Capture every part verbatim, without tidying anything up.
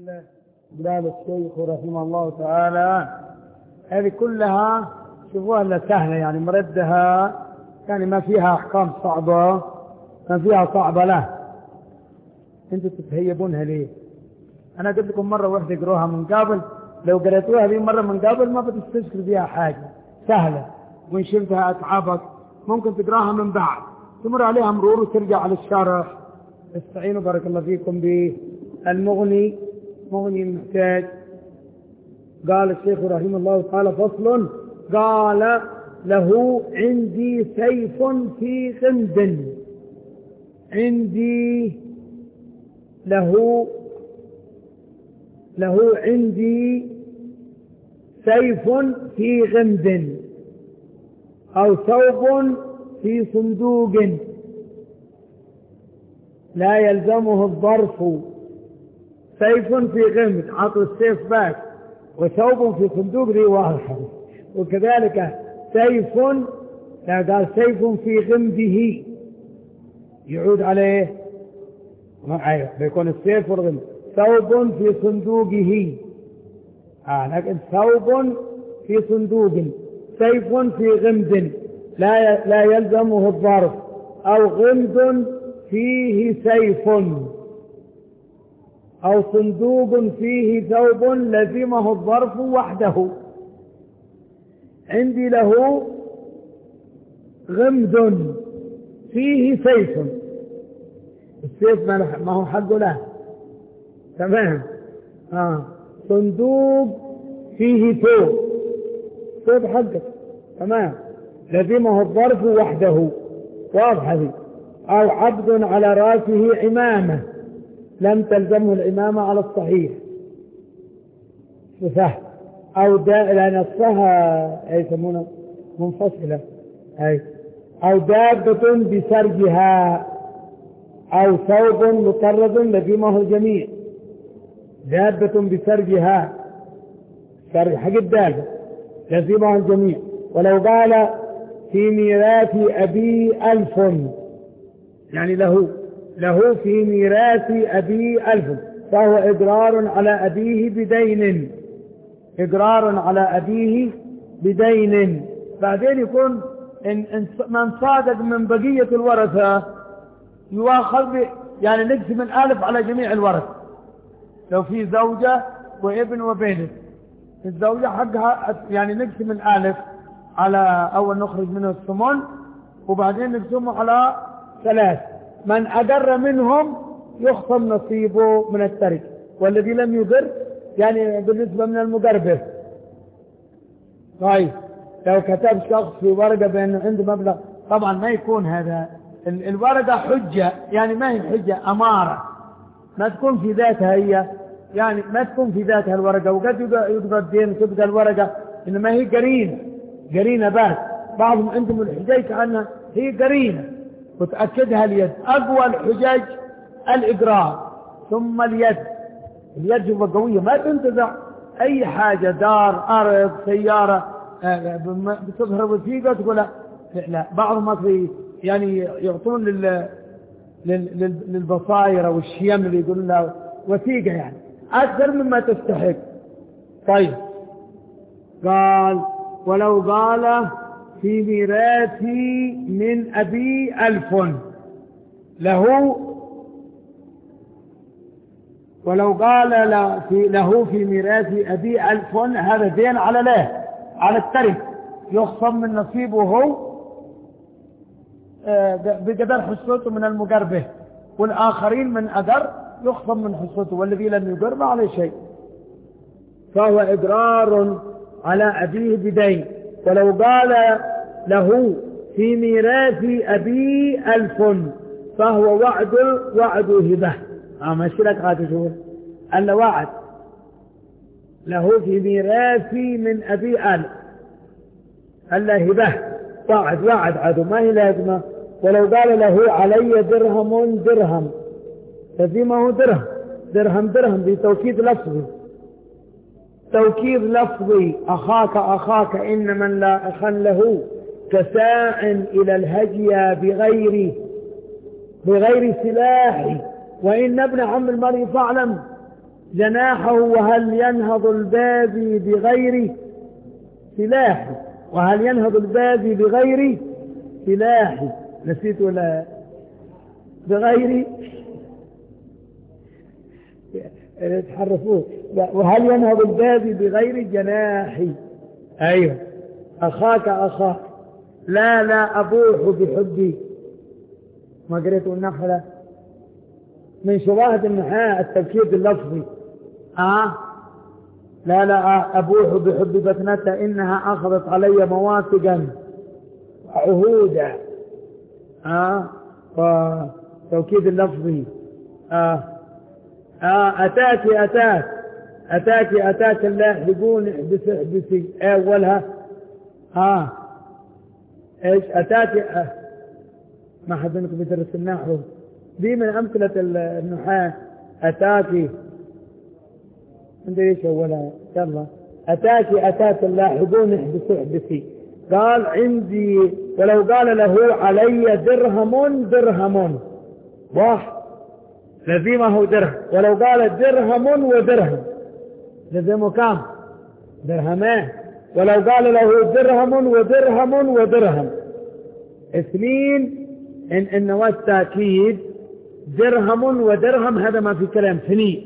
قال الشيخ رحمه الله تعالى هذه كلها شوفوها إلا سهلة، يعني مردها يعني ما فيها أحكام صعبة، ما فيها صعبة له. انتوا تتهيبونها ليه؟ أنا قلت لكم مرة واحدة اقروها من قبل، لو قرأتوها هذه مرة من قبل ما بتستشكل فيها حاجة، سهلة، وإن شلتها أتعبك ممكن تقراها من بعد تمر عليها مرور وترجع على الشرح. استعينوا بارك الله فيكم بالمغني، مغني المحتاج. قال الشيخ رحمه الله تعالى فصل، قال له عندي سيف في غمد، عندي له له عندي سيف في غمد أو ثوب في صندوق لا يلزمه الظرف. سيف في غمد عطوا السيف باك، وثوب في صندوق ذي واضحة. وكذلك سيف، لا قال سيف في غمده يعود عليه ايوه بيكون السيف والغمد. ثوب في صندوقه آه لكن ثوب في صندوق، سيف في غمد لا لا يلزمه الظرف، أو غمد فيه سيف، أو صندوق فيه ثوب لزمه الظرف وحده. عندي له غمد فيه سيف، السيف ما هو حقه له، تمام. آه. صندوق فيه ثوب، ثوب حقه، تمام، لزمه الظرف وحده، واضحة دي. أو عبد على رأسه عمامة لم تلزمه العمامة على الصحيح، سهل. أو لأن نصها أي يسمونها منفصلة، أي أو دابة بسرجها، أو ثوب مطرد لزمه الجميع. دابة بسرجها، سرج حق الدابة لزمه الجميع. ولو قال في ميراث أبي ألف، يعني له له في ميراث أبي ألف، فهو إقرار على أبيه بدين، إقرار على أبيه بدين. بعدين يكون إن إن من صادق من بقية الورثة يواخذ، يعني نقسم الألف على جميع الورثة. لو في زوجة وابن وبنت، الزوجة حقها يعني نقسم الألف على أول نخرج منه الثمن، وبعدين نقسمه على ثلاث، من أقر منهم يخصم نصيبه من الترك، والذي لم يقر يعني بالنسبة من المقربة. طيب لو كتب شخص في ورقة بأنه عنده مبلغ، طبعا ما يكون هذا الورقة حجة، يعني ما هي حجة، أمارة، ما تكون في ذاتها هي، يعني ما تكون في ذاتها الورقة. وقد يقضى الدين تبقى الورقة إنما هي قرينة، قرينة بس. بعضهم عندهم الحجاج كأنها هي قرينة وتأكدها اليد. أقوى الحجاج الإقرار ثم اليد، اليد جوا قوية ما تنتزع أي حاجة، دار، أرض، سيارة بتظهر وثيقة تقول لا. بعضهم أصلي يعني يعطون لل للبصائر والشيم اللي يقولون لها وثيقة، يعني أكثر مما تستحق. طيب قال ولو قال في ميراثي من أبي ألف له، ولو قال له في ميراث أبي ألف، هذا دين على له على الترك، يخصم من نصيبه هو بقدر حصته من المقربة، والآخرين من أقر يخصم من حصته، والذي لم يقر ما عليه شيء. فهو إقرار على أبيه بدين. ولو قال له في ميراث أبي ألف فهو وعد وعد هبة. اه ماشي لك هذا شو أن وعد له في ميراثي من أبي ألف، ألا هبة وعد وعد عدو ما هي لازمة. ولو قال له علي درهم درهم لزمه درهم درهم درهم بتوكيد لفظي، توكيد لفظي. أخاك أخاك إن من لا أخا له كساع إلى الهجية بغير بغير سلاح، وإن ابن عم المرء فاعلم جناحه وهل ينهض البادي بغير سلاح، وهل ينهض البادي بغير سلاح، نسيت ولا بغير تحرفوه، وهل ينهض البادي بغير جناح. أيوه أخاك أخاك لا لا أبوح بحبي، ما قريتوا النحلة من شواهد النحاة التوكيد اللفظي. آه لا لا أبوح بحب بثنة إنها أخذت علي مواثقا وعهودا. آه وتوكيد اللفظي. آه آه أتاك أتاك أتاك أتاك اللاحقون احبس احبسي أولها. آه إيش أتاك آه. ما حد منكم يدرس النحو، دي من أمثلة النحاة. أتاك انت ايش اولها؟ يلا أتاك أتاك اللاحقون احبس احبسي. قال عندي، ولو قال له علي درهم درهم واحد لزمه درهم، ولو قال درهم ودرهم لزمه كم؟ درهمان. ولو قال له درهم ودرهم ودرهم اثنين، إن النواة التأكيد درهم ودرهم هذا ما في كلام ثنين،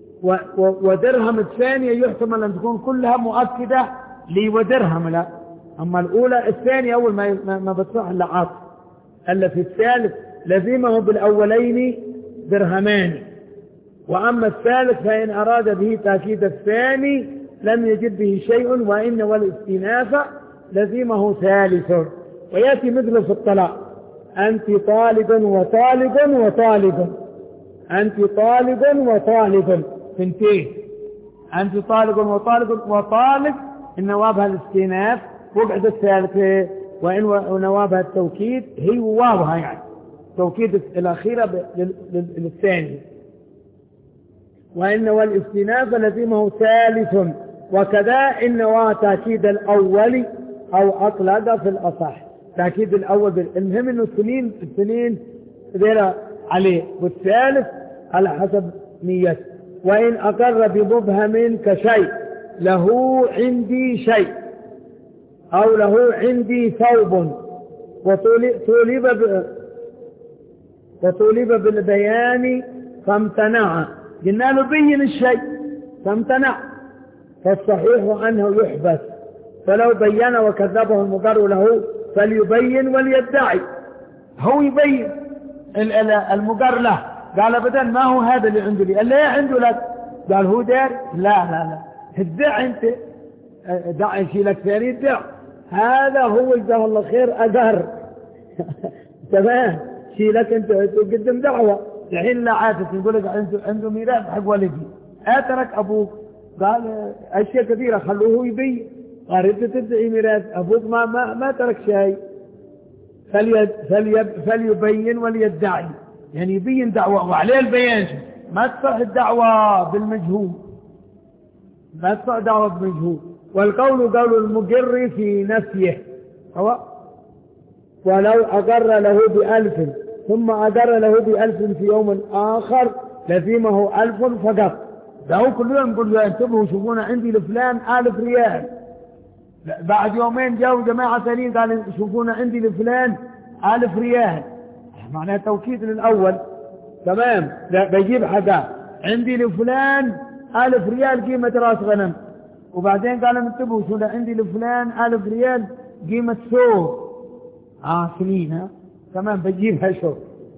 ودرهم الثانية يحتمل أن تكون كلها مؤكدة لي ودرهم لا، أما الأولى الثانية أول ما ما بتصح إلا عاطف. ألا في الثالث لزمه بالأولين درهمان، وأما الثالث فإن أراد به تأكيد الثاني لم يجد به شيء، وإن والاستئناف لزمه ثالث. ويأتي مثل في الطلاق أنت طالب وطالب وطالب، أنت طالب وطالب ثنتين، أنت طالب وطالب وطالب إن نوابها الاستئناف، وبعد الثالثة وإن نوابها التوكيد هي واوها يعني توكيد الأخيرة للثاني. وإن والاستئناف لزمه ثالث، وكذا إن وتأكيد الأول أو أطلق في الأصح. تأكيد الأول المهم إنه السنين السنين غير عليه، والثالث على حسب نيته. وإن أقر بمبهم كشيء له عندي شيء، أو له عندي ثوب، وطولب وطولب بالبيان فامتنع، قلنا له بين الشيء فامتنع، فالصحيح أنه يحبس، فلو بين وكذبه المقر له فليبين وليدعي. هو يبين المقر له، قال أبدا ما هو هذا اللي عنده لي، اللي عنده لك، قال هو دار لا لا لا ادع انت، دع يشيلك ثاني ادع، هذا هو جزاه الله خير أقر تمام، شيلك انت قدم دعوة الحين لا عاتت يقول لك عنده عنده ميراث حق ولدي، اترك ابوك، قال اشياء كثيرة خلوه يبين، قال انت تدعي ميراث ابوك ما ما ما ترك شيء، فليد فليب فليبين وليدعي، يعني يبين دعوة وعليه البيان، ما تصح الدعوة بالمجهول، ما تصح دعوة بالمجهول. والقول قول المقر في نفيه، هو ولو أقر له بألف ثم أقر له بألف في يوم آخر لزمه ألف فقط. ده هو كل يوم يقول له انتبهوا شوفونا عندي لفلان ألف ريال، بعد يومين جاءوا جماعة ثانيين قال شوفونا عندي لفلان ألف ريال، معناه توكيد للأول تمام. لا بيجيب حاجة عندي لفلان ألف ريال قيمة راس غنم، وبعدين قال انتبهوا شو عندي لفلان ألف ريال قيمة سوق آه سنين، ها تمام بجيبها شو.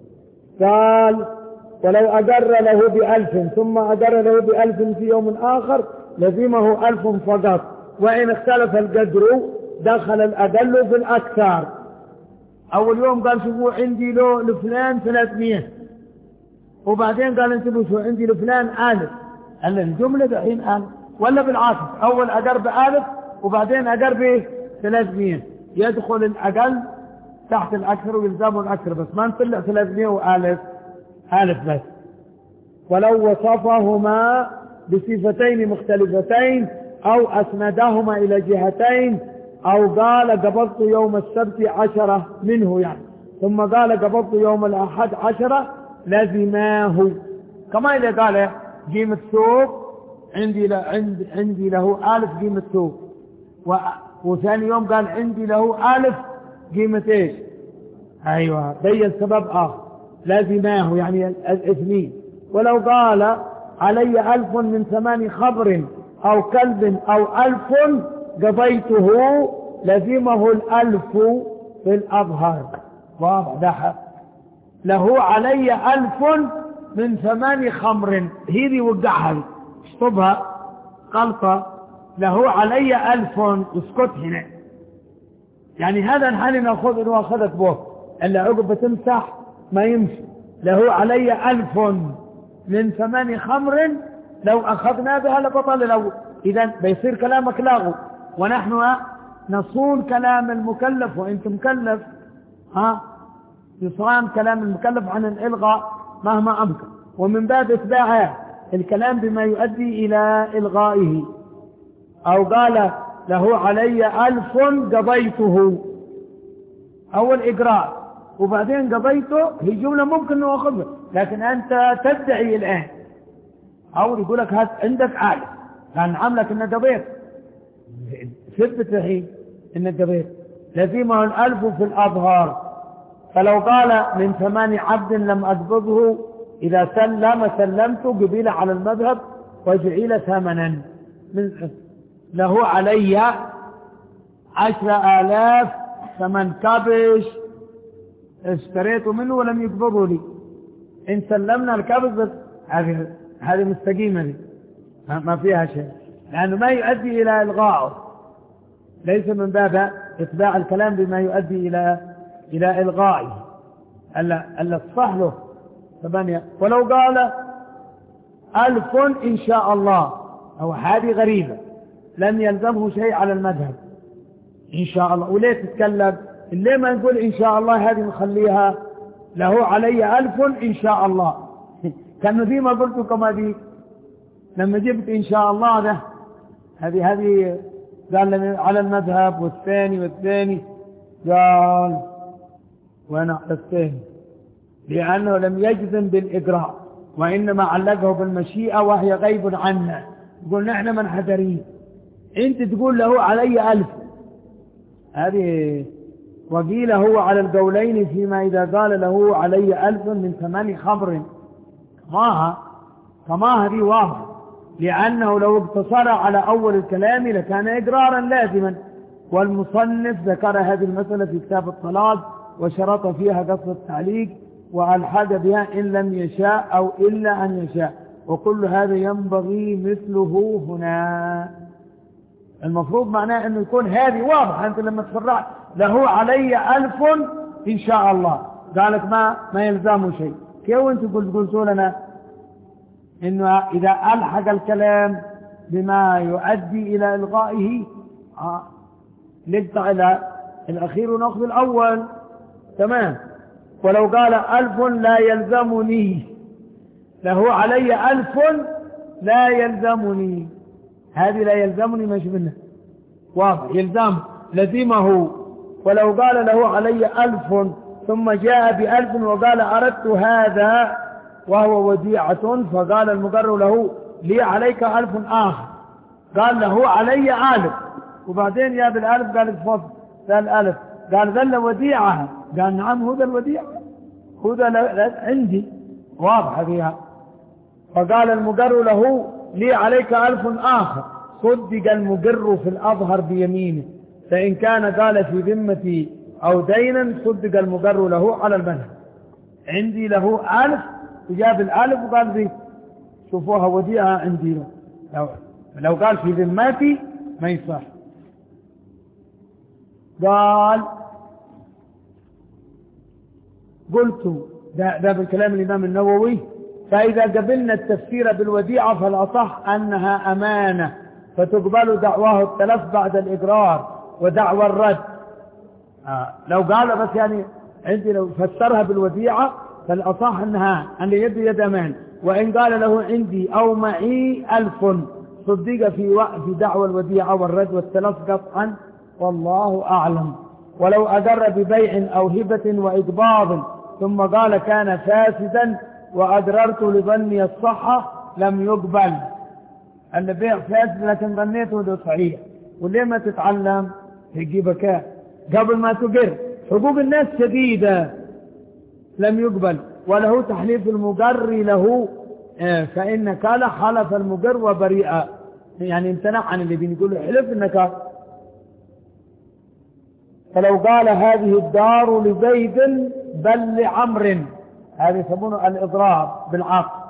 قال ولو أقر له بألف ثم أقر له بألف في يوم آخر لزمه ألف فقط، وإن اختلف القدر دخل الأقل في الأكثر. أول يوم قال شوفوا عندي له لفلان ثلاثمية، وبعدين قال انتبهوا شو عندي لفلان ألف، قال الجملة دحين ألف، ولا بالعكس أول أقر بألف وبعدين أقر بثلاثمية، يدخل الأقل تحت الأكثر ويلزمه الأكثر، بس ما نطلع ثلاثمية وألف ألف بس. ولو وصفهما بصفتين مختلفتين أو أسندهما إلى جهتين، أو قال قبضت يوم السبت عشرة منه يعني، ثم قال قبضت يوم الأحد عشرة لزماه، كما إذا قال قيمة ثوب عندي ل... عند... عندي له ألف قيمة ثوب، و... وثاني يوم قال عندي له ألف قيمة إيش؟ أيوة، بين سبب آخر لازماه يعني الاثنين. ولو قال علي ألف من ثمان خبر أو كلب أو ألف قضيته لزمه الألف في الأظهر. واضح ده حق. له علي ألف من ثمان خمر، هذه وقعها اشطبها غلطة. له علي ألف، اسكت هنا، يعني هذا الحال ناخذ انه اخذت به الا عقب تمسح ما يمشي. له علي ألف من ثمان خمر، لو اخذنا بها لبطل. لو اذا بيصير كلامك لاغو، ونحن نصون كلام المكلف، وانت مكلف ها يصان كلام المكلف عن الالغاء مهما امكن. ومن باب اتباع الكلام بما يؤدي الى الغائه. او قال له علي ألف قضيته، أول إقرار وبعدين قضيته، هي جملة ممكن نأخذها، لكن أنت تدعي الآن أو يقول لك هات عندك آلة كان عملك إنك قضيت، ثبت الحين إنك قضيت، لزمه الألف في الأظهار. فلو قال من ثمان عبد لم أقبضه، إذا سلم سلمت قبيل على المذهب وجعل ثمنا. من له علي عشر آلاف ثمن كبش اشتريته منه ولم يقبضه لي، إن سلمنا الكبش هذه هذه مستقيمة دي ما فيها شيء، لأنه ما يؤدي إلى إلغائه، ليس من باب إتباع الكلام بما يؤدي إلى إلى إلغائه. ألا ألا تصح له ثمانية. ولو قال ألف إن شاء الله، أو هذه غريبة، لم يلزمه شيء على المذهب إن شاء الله. وليه تتكلم اللي ما نقول إن شاء الله، هذه نخليها له علي ألف إن شاء الله. كان ذي ما قلت كما ذي لما جبت إن شاء الله ده، هذه هذه قال على المذهب، والثاني والثاني قال وأنا على الثاني، لأنه لم يجزم بالإجراء وإنما علقه بالمشيئة وهي غيب عنا. يقول نحن منحدرين، انت تقول له علي ألف، هذه وقيل هو على القولين فيما إذا قال له علي ألف من ثمان خمر. كماها كما هذه واضح، لأنه لو اقتصر على أول الكلام لكان إقرارا لازما. والمصنف ذكر هذه المسألة في كتاب الطلاق وشرط فيها قصد التعليق، وألحد بها إن لم يشاء أو إلا أن يشاء، وكل هذا ينبغي مثله هنا. المفروض معناه أنه يكون هذه واضح. أنت لما تفرعت له علي ألف إن شاء الله، قالك ما ما يلزمه شيء، كيف أنت قلت قلتوا لنا إنه إذا ألحق الكلام بما يؤدي إلى إلغائه آه نقطع إلى الأخير ونأخذ الأول، تمام. ولو قال ألف لا يلزمني، له علي ألف لا يلزمني، هذه لا يلزمني مش منه واضح، يلزم لزمه. ولو قال له علي ألف ثم جاء بألف وقال أردت هذا وهو وديعة، فقال المقر له لي عليك ألف آخر، قال له علي ألف، وبعدين جاء بالألف قال اتفضل ذا الألف، قال ذا وديعة، قال نعم هو ذا الوديعة، هو ذا عندي، واضح فيها. فقال المقر له لي عليك ألف آخر، صدق المقر في الأظهر بيمينه، فإن كان قال في ذمتي أو دينا صدق المقر له على المذهب. عندي له ألف، وجاب الألف وقال ذي شوفوها وديعة عندي له. لو, لو قال في ذمتي ما يصح. قال قلت ده, ده بالكلام الإمام النووي، فإذا قبلنا التفسير بالوديعة فالأصح أنها أمانة، فتقبل دعواه التلف بعد الإقرار ودعوى الرد. آه. لو قال بس يعني عندي لو فسرها بالوديعة فالأصح أنها أن يد يد أمان. وإن قال له عندي أو معي ألف صدق في في دعوى الوديعة والرد والتلف قطعا، والله أعلم. ولو أدر ببيع أو هبة وإقباض ثم قال كان فاسدا وأدررت لظني الصحة، لم يقبل. البيع فاسد لكن ظنيته ده صحيح. وليه ما تتعلم تجيبك قبل ما تقر؟ حقوق الناس شديدة. لم يقبل. وله تحليف المقر له، فإن قال حلف المقر وبريئة، يعني امتنع عن اللي بنقول حلف انك. فلو قال هذه الدار لزيد بل لعمر، هذا يسمونه الإضرار بالعقد.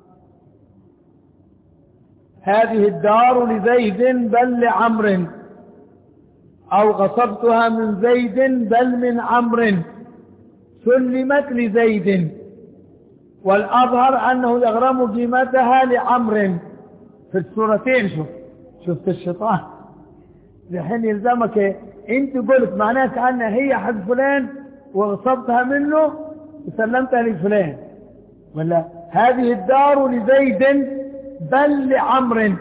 هذه الدار لزيد بل لعمر، أو غصبتها من زيد بل من عمر، سلمت لزيد، والأظهر أنه يغرم قيمتها لعمر. في السورتين شوف شفت الشيطان لحين يلزمك انت قلت معناه كأنها هي حق فلان وغصبتها منه وسلمتها لفلان، ولا هذه الدار لزيد بل لعمر،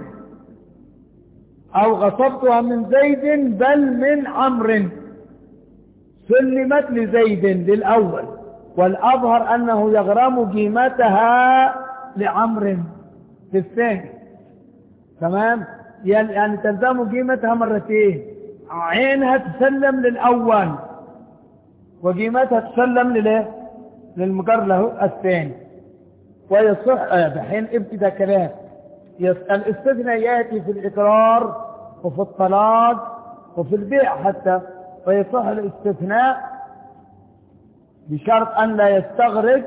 أو غصبتها من زيد بل من عمر، سلمت لزيد للأول، والأظهر أنه يغرم قيمتها لعمر للثاني. تمام؟ يعني تلزم قيمتها مرتين، عينها تسلم للأول وقيمتها تسلم لله للمقر له الثاني. ويصح بحين ابتدى كلام الاستثناء يأتي في الإقرار وفي الطلاق وفي البيع حتى. ويصح الاستثناء بشرط أن لا يستغرق،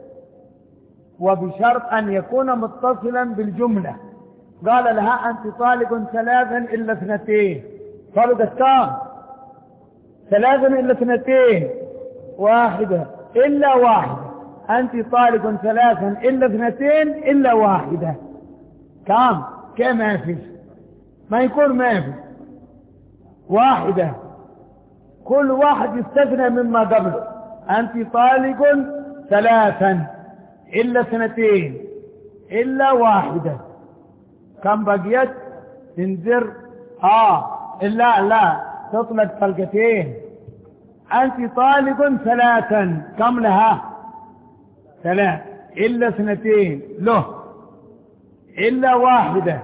وبشرط أن يكون متصلا بالجملة. قال لها أنت طالق ثلاثا إلا اثنتين، طلقت كام؟ ثلاثا إلا اثنتين، واحدة إلا واحدة. أنت طالق ثلاثا إلا اثنتين إلا واحدة، كام؟ كم؟ ما فيش، ما يكون ما فيش واحدة، كل واحد يستثنى مما قبله. أنت طالق ثلاثا إلا اثنتين إلا واحدة، كم بقيت؟ تنذر آه إلا لا تطلق طلقتين. أنت طالق ثلاثا، كم لها؟ ثلاث إلا اثنتين له إلا واحدة،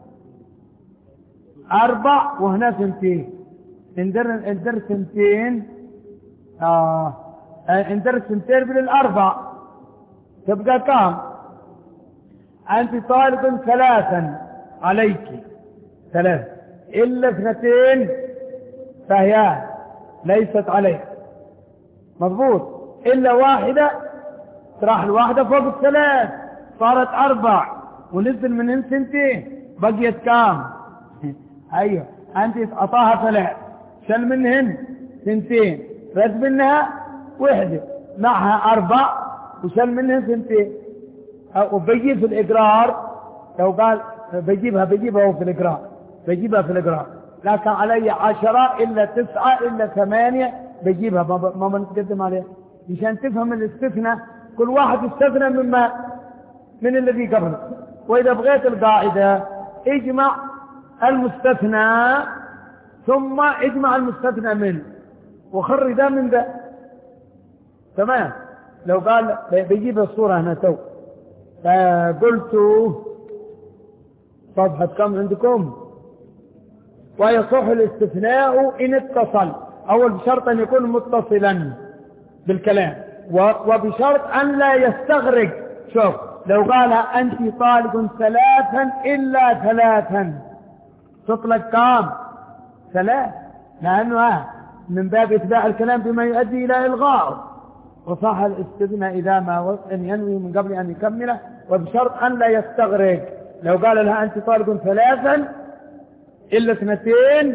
أربع، وهنا ثنتين. اندر اندر ثنتين آه اندر ثنتين بالأربع تبقى كم؟ أنت طالب ثلاثا عليك ثلاث إلا اثنتين فهي ليست عليك، مضبوط. إلا واحدة، تراح الواحدة فوق الثلاث صارت أربع، ونزل منهن سنتين بقيت كام؟ أيوه، أنت أعطاها ثلاث، شل منهن سنتين، رد منها وحدة، معها أربع وشل منهن سنتين. وبيجي في الإقرار لو قال بيجيبها بيجيبها في الإقرار بيجيبها في الإقرار لكن علي عشرة إلا تسعة إلا ثمانية بيجيبها، ما ما نتقدم عليها مشان تفهم الاستثناء. كل واحد استثنى مما من الذي قبله. وإذا بغيت القاعدة اجمع المستثنى ثم اجمع المستثنى منه وخرج ده من ده. تمام؟ لو قال بيجيب الصورة هنا تو فقلت صفحة كم عندكم؟ ويصح الاستثناء إن اتصل، أول بشرط أن يكون متصلا بالكلام، وبشرط أن لا يستغرق. شوف لو قال أنت طالق ثلاثا إلا ثلاثا تطلق كام؟ ثلاث، لأنه من باب إتباع الكلام بما يؤدي إلى إلغائه. وصح الاستثناء إذا ما وصل ينوي من قبل أن يكمله، وبشرط أن لا يستغرق. لو قال لها أنت طالق ثلاثا إلا اثنتين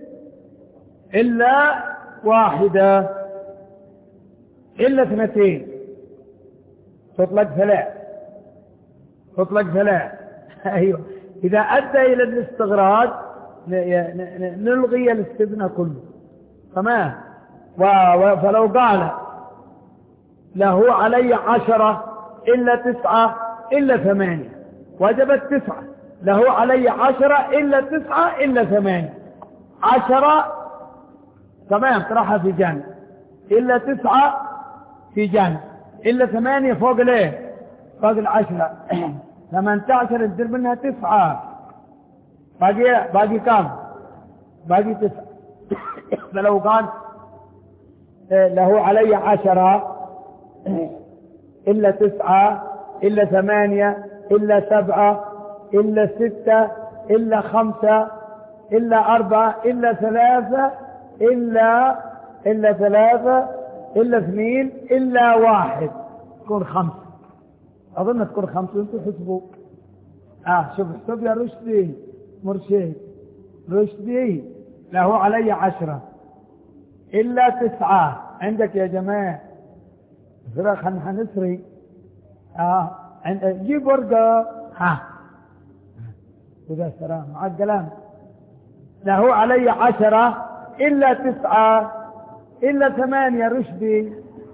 إلا واحدة إلا اثنتين تطلق ثلاث تطلق ثلاث أيوة. إذا أدى إلى الاستغراق نلغي الاستثناء كله. تمام؟ فلو قال له علي عشرة إلا تسعة إلا ثمانية وجبت تسعة، له علي عشرة إلا تسعة إلا ثمانية، عشرة تمام طرحها في جانب، إلا تسعة في جانب، إلا ثمانية فوق ليه؟ فوق العشرة ثمانية عشر ندير منها تسعة، باقي باقي كم؟ باقي تسعة. فلو قال له علي عشرة إلا تسعة إلا ثمانية إلا سبعة إلا ستة إلا خمسة إلا أربعة إلا ثلاثة إلا إلا ثلاثة إلا اثنين إلا واحد، تكون خمسة. أظن تكون خمسة. أنتوا حسبوا. آه شوف احسب يا رشدي مرشد رشدي. له علي عشرة إلا تسعة عندك يا جماعة. فرق حنسري. آه جيب ورقة. ها وذا سلام مع الكلام. له علي عشرة إلا تسعة إلا ثمانية رشدي.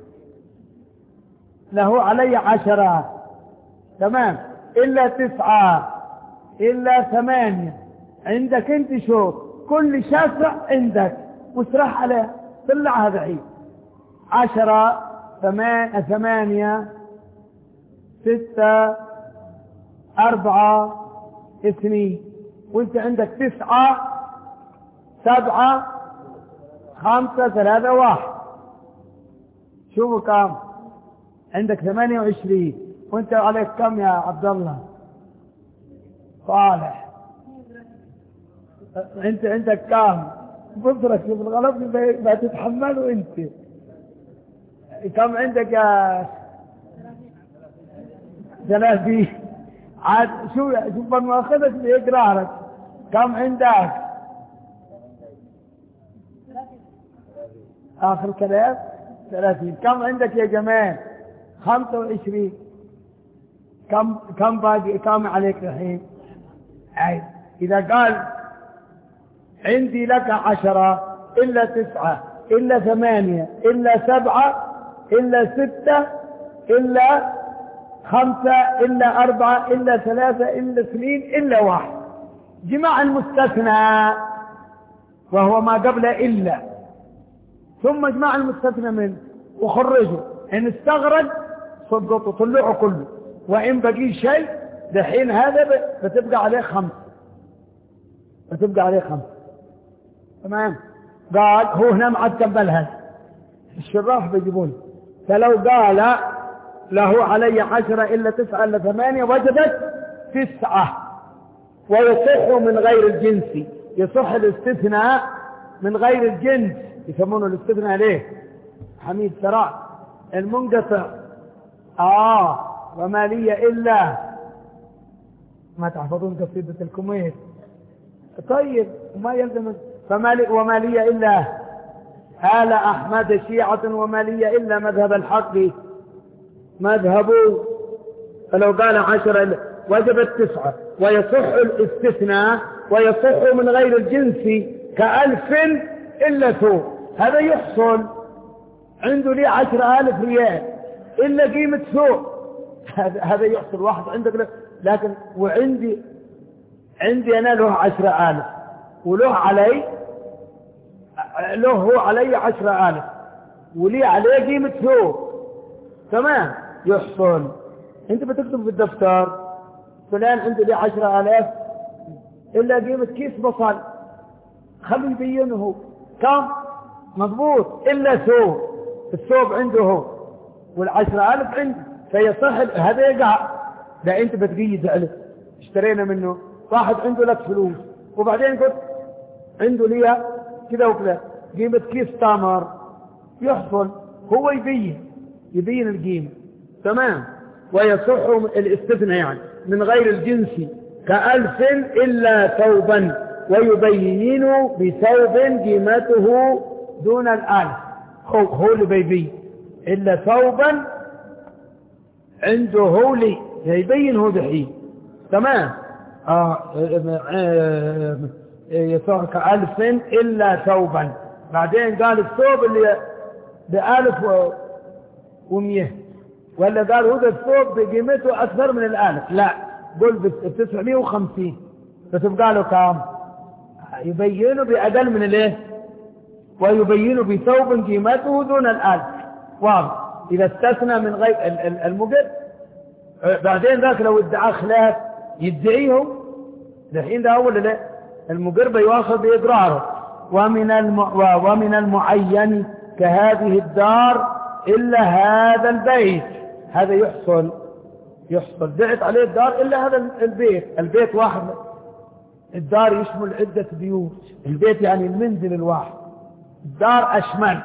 له علي عشرة تمام إلا تسعة إلا ثمانية. عندك انت شو كل شاسع عندك واسرح عليه طلع هذا عيد. عشرة ثمان ثمانية ستة أربعة اثنين، وانت عندك تسعة سبعة خمسة ثلاثة واحد. شوفوا كم عندك؟ ثمانية وعشرين. وانت عليك كم يا عبد الله صالح؟ انت عندك كم؟ بصرك في الغلط ما تتحمله. انت كم عندك يا ثلاثين؟ عاد شو شوف من اخذك باقرارك. كم عندك اخر كلام؟ ثلاثين. كم عندك يا جماعه؟ خمسة وعشرين. كم كم باقي؟ كم عليك الحين؟ أي إذا قال عندي لك عشرة إلا تسعة إلا ثمانية إلا سبعة إلا ستة إلا خمسة إلا أربعة إلا ثلاثة إلا اثنين إلا واحد، جمع المستثنى وهو ما قبل إلا، ثم جمع المستثنى منه وخرجه. إن استغرق صدقوا طلعوا كله، وإن بقي شيء دحين هذا بتبقى عليه خمسة، بتبقى عليه خمسة. تمام. قال هو هنا معد قبلها الشراح بيجيبون. فلو قال له علي عشرة إلا تسعة إلا ثمانية وجدت تسعة، ويصح من غير الجنس. يصح الاستثناء من غير الجنس، يسمونه الاستثناء ليه حميد سراء المنقطع. آه وما لي إلا، ما تحفظون قصيدة الكوميت؟ طيب وما يلزم. فما لي وما لي إلا آل أحمد شيعة، وما لي إلا مذهب الحق مذهبه. فلو قال عشرة وجبت تسعة. ويصح الاستثناء ويصح من غير الجنس كألف إلا ثوب. هذا يحصل عنده لي عشرة آلف ريال إلا قيمة ثوب، هذا يحصل. واحد عندك لكن وعندي عندي أنا له عشرة آلف وله علي له هو علي عشرة آلف ولي عليه قيمة ثوب. تمام. يحصل. انت بتكتب في الدفتر فلان عنده لي عشرة آلاف إلا قيمة كيس بصل، خلي يبينه كم مضبوط إلا ثوب. الثوب عنده هو والعشرة آلف عنده، فيصح هذا يقع. لا انت بتقيد عليه. اشترينا منه واحد عنده لك فلوس وبعدين قلت عنده ليا كذا وكذا قيمة كيس تمر، يحصل هو يبين يبين القيمة. تمام. ويصح الاستثناء يعني من غير الجنس كألف إلا ثوبا، ويبين بثوب قيمته دون الألف. هو هو اللي بيبين إلا ثوبا عنده هو لي يبين هو دحين. تمام. آه يصح كألف إلا ثوبا. بعدين قال الثوب اللي بألف ومية، ولا قال هذا الثوب بقيمته أكثر من الألف. لا قل بتسعمائة وخمسين، فتبقى له كام؟ يبينه بأقل من الايه؟ ويبينه بثوب قيمته دون الألف. واضح. إذا استثنى من غير المجد بعدين ذاك لو ادعى خلاف يدعيهم الحين ده أول لا المقر بيواخذ بإقراره. ومن الم... ومن المعين كهذه الدار إلا هذا البيت، هذا يحصل يحصل دعت عليه الدار إلا هذا البيت. البيت واحد، الدار يشمل عدة بيوت، البيت يعني المنزل الواحد، الدار أشمل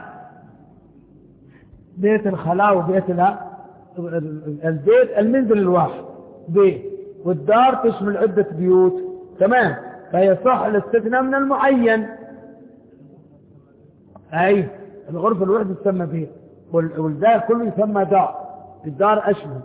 بيت الخلاء وبيت لا البيت المنزل الواحد بيت، والدار تشمل عدة بيوت. تمام. فيصح الاستثناء من المعين. أي الغرفة الواحدة تسمى بيت والدار كله يسمى دار، الدار أشمل.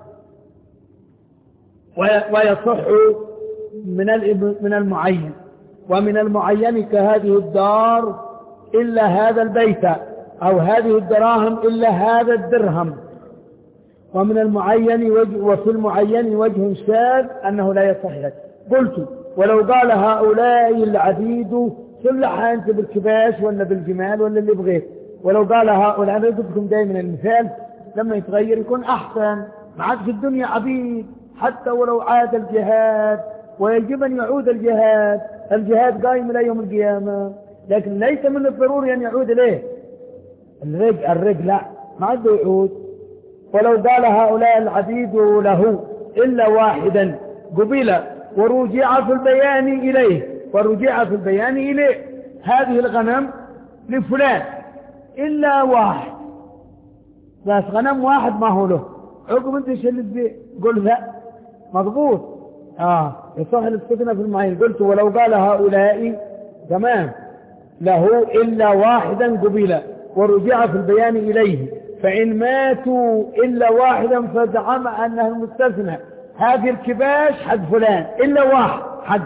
ويصح من من المعين. ومن المعين كهذه الدار إلا هذا البيت، أو هذه الدراهم إلا هذا الدرهم. ومن المعين وجه، وفي المعين وجه شاذ أنه لا يصح لك. قلت ولو قال هؤلاء العبيد صلحها أنت بالكباش ولا بالجمال ولا اللي بغيت، ولو قال هؤلاء، أنا أضربكم دائما المثال لما يتغير يكون أحسن. ما عاد في الدنيا عبيد حتى ولو عاد الجهاد، ويجب أن يعود الجهاد، الجهاد قائم إلى يوم القيامة، لكن ليس من الضروري أن يعود إليه الرق الرق لا ما عاد يعود. ولو قال هؤلاء العبيد له إلا واحدا قبل ورجع في البيان إليه، ورجع في البيان إليه هذه الغنم لفلان إلا واحد، بس غنم واحد ما هو له، عقب انت شلت بيه قل لا مضبوط. آه يصح الاستثناء في المعين. قلت ولو قال هؤلاء تمام له إلا واحدا قبل ورجع في البيان إليه، فإن ماتوا إلا واحدا فزعم أنه المستثنى هذه الكباش حد فلان إلا واحد حد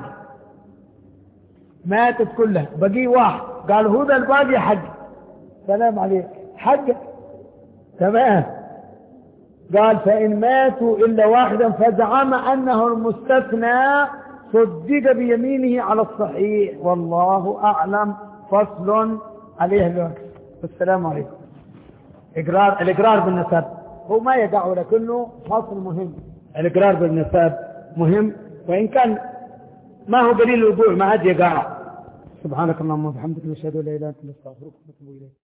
ماتت كلها بقي واحد، قال هذا الباقي حد، سلام عليك حد. تمام. قال فإن ماتوا إلا واحدا فزعم أنه المستثنى صدق بيمينه على الصحيح، والله أعلم. فصل عليه الوقت. السلام عليكم. إقرار الإقرار بالنسب هو ما يدعه، لكنه فصل مهم. الإقرار بالنسب مهم، وإن كان ما هو قليل الوقوع ما عاد يقع. سبحانك اللهم وبحمدك نشهد أن لا إله إلا أنت نستغفرك ونتوب إليك.